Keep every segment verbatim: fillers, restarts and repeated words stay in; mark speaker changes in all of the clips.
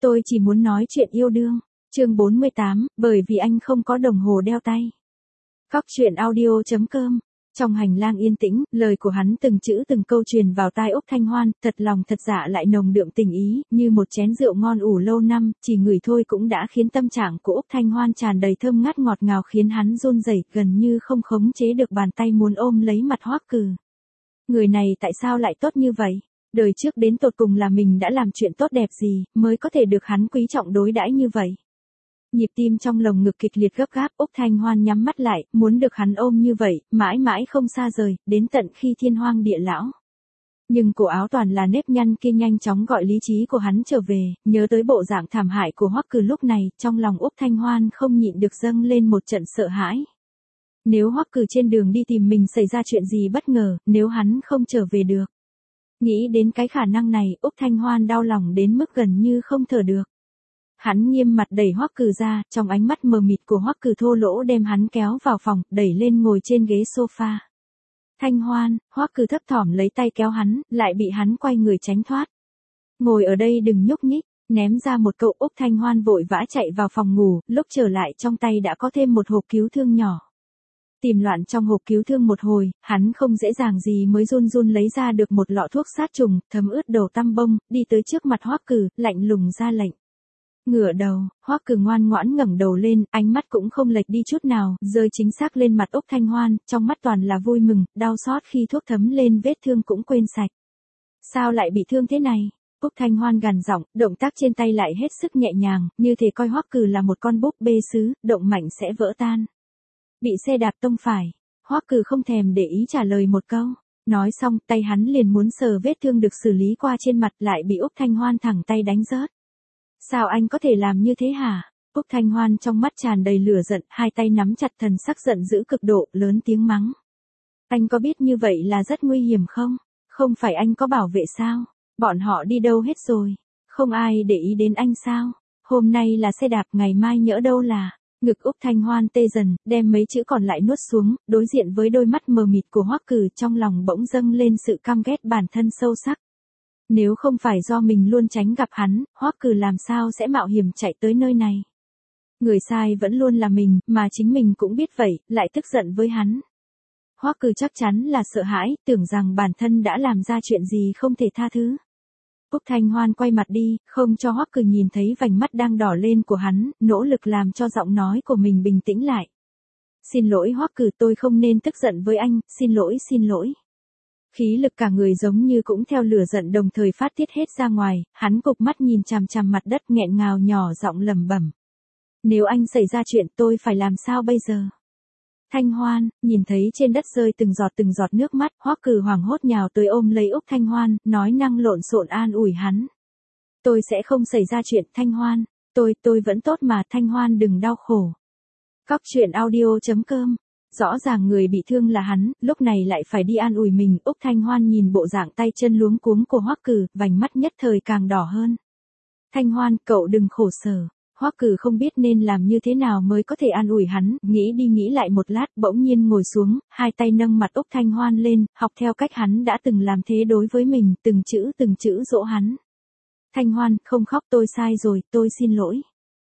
Speaker 1: Tôi chỉ muốn nói chuyện yêu đương. Chương bốn mươi tám, bởi vì anh không có đồng hồ đeo tay. Cóc truyện audio chấm com. Trong hành lang yên tĩnh, lời của hắn từng chữ từng câu truyền vào tai Úc Thanh Hoan, thật lòng thật dạ lại nồng đượm tình ý, như một chén rượu ngon ủ lâu năm, chỉ ngửi thôi cũng đã khiến tâm trạng của Úc Thanh Hoan tràn đầy thơm ngát ngọt ngào, khiến hắn run rẩy, gần như không khống chế được bàn tay muốn ôm lấy mặt Hoắc Cừ. Người này tại sao lại tốt như vậy? Đời trước đến tột cùng là mình đã làm chuyện tốt đẹp gì, mới có thể được hắn quý trọng đối đãi như vậy? Nhịp tim trong lồng ngực kịch liệt gấp gáp, Úc Thanh Hoan nhắm mắt lại, muốn được hắn ôm như vậy, mãi mãi không xa rời, đến tận khi thiên hoang địa lão. Nhưng cổ áo toàn là nếp nhăn kia nhanh chóng gọi lý trí của hắn trở về, nhớ tới bộ dạng thảm hại của Hoắc Cừ lúc này, trong lòng Úc Thanh Hoan không nhịn được dâng lên một trận sợ hãi. Nếu Hoắc Cừ trên đường đi tìm mình xảy ra chuyện gì bất ngờ, nếu hắn không trở về được. Nghĩ đến cái khả năng này, Úc Thanh Hoan đau lòng đến mức gần như không thở được. Hắn nghiêm mặt đẩy Hoắc Cừ ra, trong ánh mắt mờ mịt của Hoắc Cừ thô lỗ đem hắn kéo vào phòng, đẩy lên ngồi trên ghế sofa. Thanh Hoan, Hoắc Cừ thấp thỏm lấy tay kéo hắn, lại bị hắn quay người tránh thoát. Ngồi ở đây đừng nhúc nhích, ném ra một câu. Úc Thanh Hoan vội vã chạy vào phòng ngủ, lúc trở lại trong tay đã có thêm một hộp cứu thương nhỏ. Tìm loạn trong hộp cứu thương một hồi, hắn không dễ dàng gì mới run run lấy ra được một lọ thuốc sát trùng, thấm ướt đầu tăm bông, đi tới trước mặt Hoắc Cừ, lạnh lùng ra lệnh. Ngửa đầu, Hoắc Cừ ngoan ngoãn ngẩng đầu lên, ánh mắt cũng không lệch đi chút nào, rơi chính xác lên mặt Úc Thanh Hoan, trong mắt toàn là vui mừng, đau xót khi thuốc thấm lên vết thương cũng quên sạch. Sao lại bị thương thế này? Úc Thanh Hoan gằn giọng, động tác trên tay lại hết sức nhẹ nhàng, như thể coi Hoắc Cừ là một con búp bê sứ, động mạnh sẽ vỡ tan. Bị xe đạp tông phải. Hoắc Cừ không thèm để ý trả lời một câu. Nói xong, tay hắn liền muốn sờ vết thương được xử lý qua trên mặt, lại bị Úc Thanh Hoan thẳng tay đánh rớt. Sao anh có thể làm như thế hả? Úc Thanh Hoan trong mắt tràn đầy lửa giận, hai tay nắm chặt, thần sắc giận dữ cực độ, lớn tiếng mắng. Anh có biết như vậy là rất nguy hiểm không? Không phải anh có bảo vệ sao? Bọn họ đi đâu hết rồi? Không ai để ý đến anh sao? Hôm nay là xe đạp, ngày mai nhỡ đâu là... Ngực Úc Thanh Hoan tê dần, đem mấy chữ còn lại nuốt xuống, đối diện với đôi mắt mờ mịt của Hoắc Cừ, trong lòng bỗng dâng lên sự căm ghét bản thân sâu sắc. Nếu không phải do mình luôn tránh gặp hắn, Hoắc Cừ làm sao sẽ mạo hiểm chạy tới nơi này. Người sai vẫn luôn là mình, mà chính mình cũng biết vậy, lại tức giận với hắn. Hoắc Cừ chắc chắn là sợ hãi, tưởng rằng bản thân đã làm ra chuyện gì không thể tha thứ. Úc Thanh Hoan quay mặt đi, không cho Hoắc Cừ nhìn thấy vành mắt đang đỏ lên của hắn, nỗ lực làm cho giọng nói của mình bình tĩnh lại. Xin lỗi Hoắc Cừ, tôi không nên tức giận với anh, xin lỗi xin lỗi. Khí lực cả người giống như cũng theo lửa giận đồng thời phát tiết hết ra ngoài, hắn cụp mắt nhìn chằm chằm mặt đất nghẹn ngào nhỏ giọng lẩm bẩm. Nếu anh xảy ra chuyện tôi phải làm sao bây giờ? Thanh Hoan, nhìn thấy trên đất rơi từng giọt từng giọt nước mắt, Hoắc Cừ hoảng hốt nhào tới ôm lấy Úc Thanh Hoan, nói năng lộn xộn an ủi hắn. Tôi sẽ không xảy ra chuyện, Thanh Hoan, tôi, tôi vẫn tốt mà, Thanh Hoan đừng đau khổ. Cóc truyện audio chấm com. Rõ ràng người bị thương là hắn, lúc này lại phải đi an ủi mình. Úc Thanh Hoan nhìn bộ dạng tay chân luống cuống của Hoắc Cừ, vành mắt nhất thời càng đỏ hơn. Thanh Hoan, cậu đừng khổ sở. Hoắc Cừ không biết nên làm như thế nào mới có thể an ủi hắn, nghĩ đi nghĩ lại một lát, bỗng nhiên ngồi xuống, hai tay nâng mặt Úc Thanh Hoan lên, học theo cách hắn đã từng làm thế đối với mình, từng chữ từng chữ dỗ hắn. Thanh Hoan, không khóc, tôi sai rồi, tôi xin lỗi.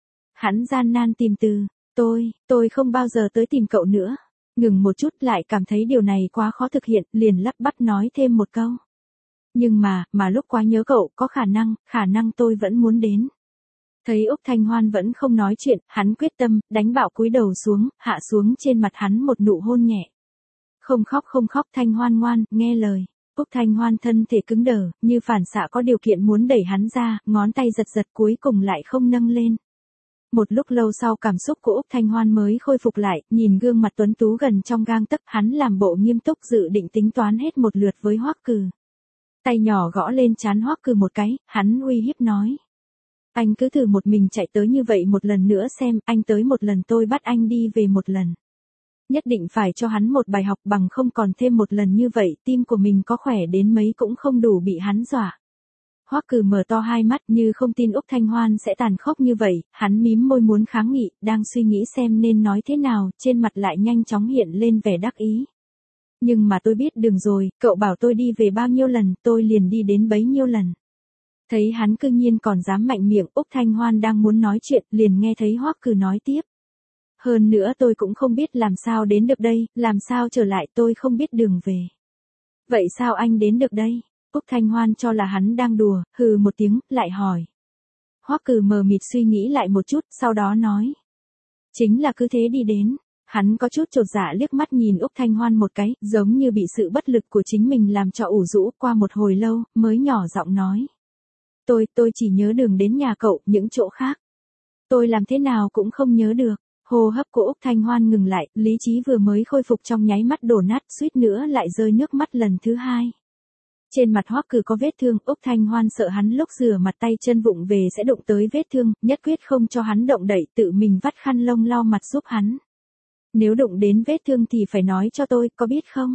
Speaker 1: Hắn gian nan tìm từ, tôi, tôi không bao giờ tới tìm cậu nữa. Ngừng một chút lại cảm thấy điều này quá khó thực hiện, liền lắp bắp nói thêm một câu. Nhưng mà, mà lúc quá nhớ cậu, có khả năng, khả năng tôi vẫn muốn đến. Thấy Úc Thanh Hoan vẫn không nói chuyện, hắn quyết tâm, đánh bạo cúi đầu xuống, hạ xuống trên mặt hắn một nụ hôn nhẹ. Không khóc không khóc, Thanh Hoan ngoan, nghe lời. Úc Thanh Hoan thân thể cứng đờ, như phản xạ có điều kiện muốn đẩy hắn ra, ngón tay giật giật cuối cùng lại không nâng lên. Một lúc lâu sau cảm xúc của Úc Thanh Hoan mới khôi phục lại, nhìn gương mặt tuấn tú gần trong gang tấc, hắn làm bộ nghiêm túc dự định tính toán hết một lượt với Hoắc Cừ. Tay nhỏ gõ lên trán Hoắc Cừ một cái, hắn uy hiếp nói. Anh cứ thử một mình chạy tới như vậy một lần nữa xem, anh tới một lần tôi bắt anh đi về một lần. Nhất định phải cho hắn một bài học, bằng không còn thêm một lần như vậy, tim của mình có khỏe đến mấy cũng không đủ bị hắn dọa. Hoắc Cừ mở to hai mắt như không tin Úc Thanh Hoan sẽ tàn khốc như vậy, hắn mím môi muốn kháng nghị, đang suy nghĩ xem nên nói thế nào, trên mặt lại nhanh chóng hiện lên vẻ đắc ý. Nhưng mà tôi biết đường rồi, cậu bảo tôi đi về bao nhiêu lần, tôi liền đi đến bấy nhiêu lần. Thấy hắn cư nhiên còn dám mạnh miệng, Úc Thanh Hoan đang muốn nói chuyện, liền nghe thấy Hoắc Cử nói tiếp. Hơn nữa tôi cũng không biết làm sao đến được đây, làm sao trở lại tôi không biết đường về. Vậy sao anh đến được đây? Úc Thanh Hoan cho là hắn đang đùa, hừ một tiếng, lại hỏi. Hoắc Cử mờ mịt suy nghĩ lại một chút, sau đó nói. Chính là cứ thế đi đến. Hắn có chút chột dạ liếc mắt nhìn Úc Thanh Hoan một cái, giống như bị sự bất lực của chính mình làm cho ủ rũ, qua một hồi lâu, mới nhỏ giọng nói. Tôi, tôi chỉ nhớ đường đến nhà cậu, những chỗ khác. Tôi làm thế nào cũng không nhớ được. Hô hấp của Úc Thanh Hoan ngừng lại, lý trí vừa mới khôi phục trong nháy mắt đổ nát, suýt nữa lại rơi nước mắt lần thứ hai. Trên mặt Hoắc Cử có vết thương, Úc Thanh Hoan sợ hắn lúc rửa mặt tay chân vụng về sẽ đụng tới vết thương, nhất quyết không cho hắn động đậy, tự mình vắt khăn lông lau mặt giúp hắn. Nếu đụng đến vết thương thì phải nói cho tôi, có biết không?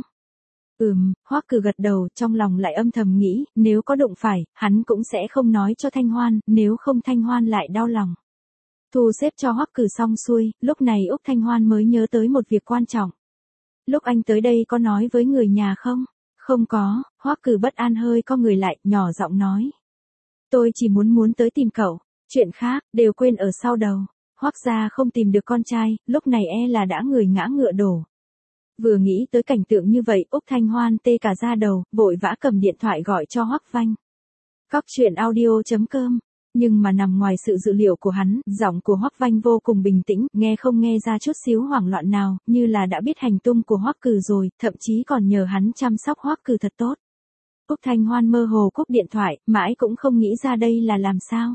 Speaker 1: Ừm, Hoắc Cử gật đầu, trong lòng lại âm thầm nghĩ, nếu có đụng phải, hắn cũng sẽ không nói cho Thanh Hoan, nếu không Thanh Hoan lại đau lòng. Thu xếp cho Hoắc Cử xong xuôi, lúc này Úc Thanh Hoan mới nhớ tới một việc quan trọng. Lúc anh tới đây có nói với người nhà không? Không có, Hoắc Cử bất an hơi co người lại, nhỏ giọng nói. Tôi chỉ muốn muốn tới tìm cậu, chuyện khác, đều quên ở sau đầu. Hoắc gia không tìm được con trai, lúc này e là đã người ngã ngựa đổ. Vừa nghĩ tới cảnh tượng như vậy, Úc Thanh Hoan tê cả da đầu, vội vã cầm điện thoại gọi cho Hoắc Vanh. Cóc truyện audio chấm com. Nhưng mà nằm ngoài sự dự liệu của hắn, giọng của Hoắc Vanh vô cùng bình tĩnh, nghe không nghe ra chút xíu hoảng loạn nào, như là đã biết hành tung của Hoắc Cử rồi, thậm chí còn nhờ hắn chăm sóc Hoắc Cử thật tốt. Úc Thanh Hoan mơ hồ cúp điện thoại, mãi cũng không nghĩ ra đây là làm sao.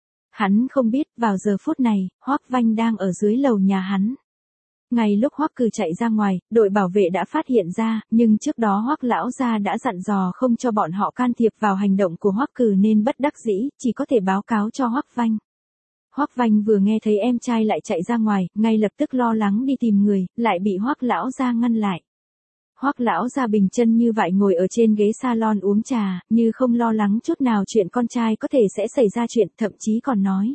Speaker 1: Hắn không biết, vào giờ phút này, Hoắc Vanh đang ở dưới lầu nhà hắn. Ngay lúc Hoắc Cử chạy ra ngoài, đội bảo vệ đã phát hiện ra, nhưng trước đó Hoắc lão gia đã dặn dò không cho bọn họ can thiệp vào hành động của Hoắc Cử nên bất đắc dĩ, chỉ có thể báo cáo cho Hoắc Vanh. Hoắc Vanh vừa nghe thấy em trai lại chạy ra ngoài, ngay lập tức lo lắng đi tìm người, lại bị Hoắc lão gia ngăn lại. Hoắc lão gia bình chân như vậy ngồi ở trên ghế salon uống trà, như không lo lắng chút nào chuyện con trai có thể sẽ xảy ra chuyện, thậm chí còn nói.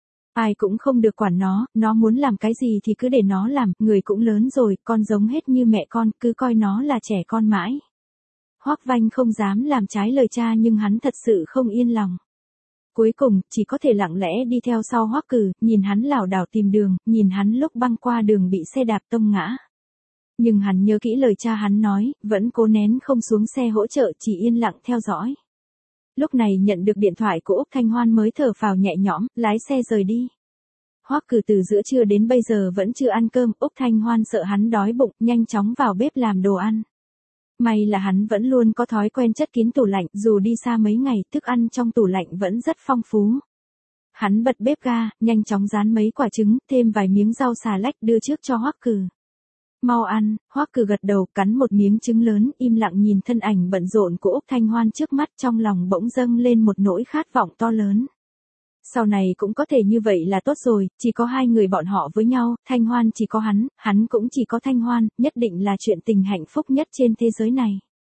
Speaker 1: Ai cũng không được quản nó, nó muốn làm cái gì thì cứ để nó làm, người cũng lớn rồi, con giống hết như mẹ con, cứ coi nó là trẻ con mãi. Hoắc Vanh không dám làm trái lời cha nhưng hắn thật sự không yên lòng. Cuối cùng, chỉ có thể lặng lẽ đi theo sau Hoắc Cử, nhìn hắn lảo đảo tìm đường, nhìn hắn lúc băng qua đường bị xe đạp tông ngã. Nhưng hắn nhớ kỹ lời cha hắn nói, vẫn cố nén không xuống xe hỗ trợ, chỉ yên lặng theo dõi. Lúc này nhận được điện thoại của Úc Thanh Hoan mới thở phào nhẹ nhõm, lái xe rời đi. Hoắc Cử từ giữa trưa đến bây giờ vẫn chưa ăn cơm, Úc Thanh Hoan sợ hắn đói bụng, nhanh chóng vào bếp làm đồ ăn. May là hắn vẫn luôn có thói quen chất kín tủ lạnh, dù đi xa mấy ngày, thức ăn trong tủ lạnh vẫn rất phong phú. Hắn bật bếp ga, nhanh chóng rán mấy quả trứng, thêm vài miếng rau xà lách đưa trước cho Hoắc Cử. Mau ăn, Hoắc Cử gật đầu, cắn một miếng trứng lớn, im lặng nhìn thân ảnh bận rộn của Úc Thanh Hoan trước mắt, trong lòng bỗng dâng lên một nỗi khát vọng to lớn. Sau này cũng có thể như vậy là tốt rồi, chỉ có hai người bọn họ với nhau, Thanh Hoan chỉ có hắn, hắn cũng chỉ có Thanh Hoan, nhất định là chuyện tình hạnh phúc nhất trên thế giới này.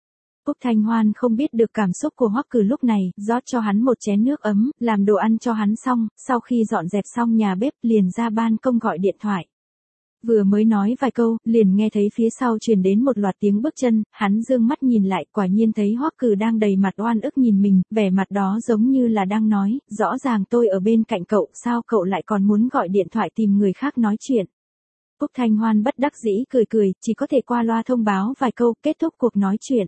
Speaker 1: Úc Thanh Hoan không biết được cảm xúc của Hoắc Cử lúc này, rót cho hắn một chén nước ấm, làm đồ ăn cho hắn xong, sau khi dọn dẹp xong nhà bếp liền ra ban công gọi điện thoại. Vừa mới nói vài câu, liền nghe thấy phía sau truyền đến một loạt tiếng bước chân, hắn dương mắt nhìn lại, quả nhiên thấy Hoắc Cử đang đầy mặt oan ức nhìn mình, vẻ mặt đó giống như là đang nói, rõ ràng tôi ở bên cạnh cậu, sao cậu lại còn muốn gọi điện thoại tìm người khác nói chuyện. Úc Thanh Hoan bất đắc dĩ cười cười, chỉ có thể qua loa thông báo vài câu, kết thúc cuộc nói chuyện.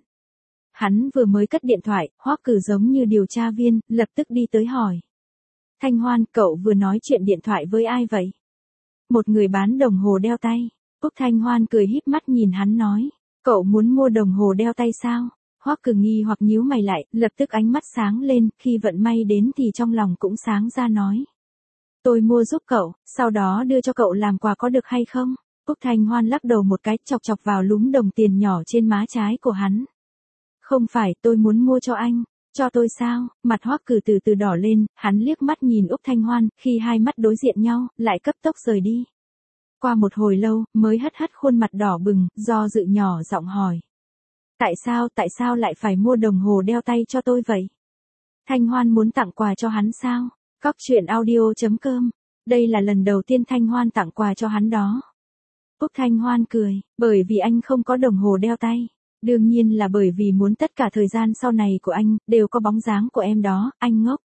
Speaker 1: Hắn vừa mới cất điện thoại, Hoắc Cử giống như điều tra viên, lập tức đi tới hỏi. Thanh Hoan, cậu vừa nói chuyện điện thoại với ai vậy? Một người bán đồng hồ đeo tay. Úc Thanh Hoan cười híp mắt nhìn hắn nói. Cậu muốn mua đồng hồ đeo tay sao? Hoắc Cử nghi hoặc nhíu mày lại, lập tức ánh mắt sáng lên, khi vận may đến thì trong lòng cũng sáng ra nói. Tôi mua giúp cậu, sau đó đưa cho cậu làm quà có được hay không? Úc Thanh Hoan lắc đầu một cái, chọc chọc vào lúm đồng tiền nhỏ trên má trái của hắn. Không phải, tôi muốn mua cho anh. Cho tôi sao? Mặt Hoắc Cử từ từ đỏ lên, hắn liếc mắt nhìn Úc Thanh Hoan, khi hai mắt đối diện nhau, lại cấp tốc rời đi. Qua một hồi lâu, mới hất hất khuôn mặt đỏ bừng, do dự nhỏ giọng hỏi. Tại sao, tại sao lại phải mua đồng hồ đeo tay cho tôi vậy? Thanh Hoan muốn tặng quà cho hắn sao? Cóc truyện audio chấm com. Đây là lần đầu tiên Thanh Hoan tặng quà cho hắn đó. Úc Thanh Hoan cười, bởi vì anh không có đồng hồ đeo tay. Đương nhiên là bởi vì muốn tất cả thời gian sau này của anh, đều có bóng dáng của em đó, anh ngốc.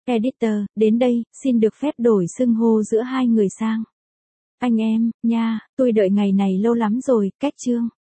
Speaker 1: Editor, đến đây, xin được phép đổi xưng hô giữa hai người sang anh em, nha, tôi đợi ngày này lâu lắm rồi, cách chương.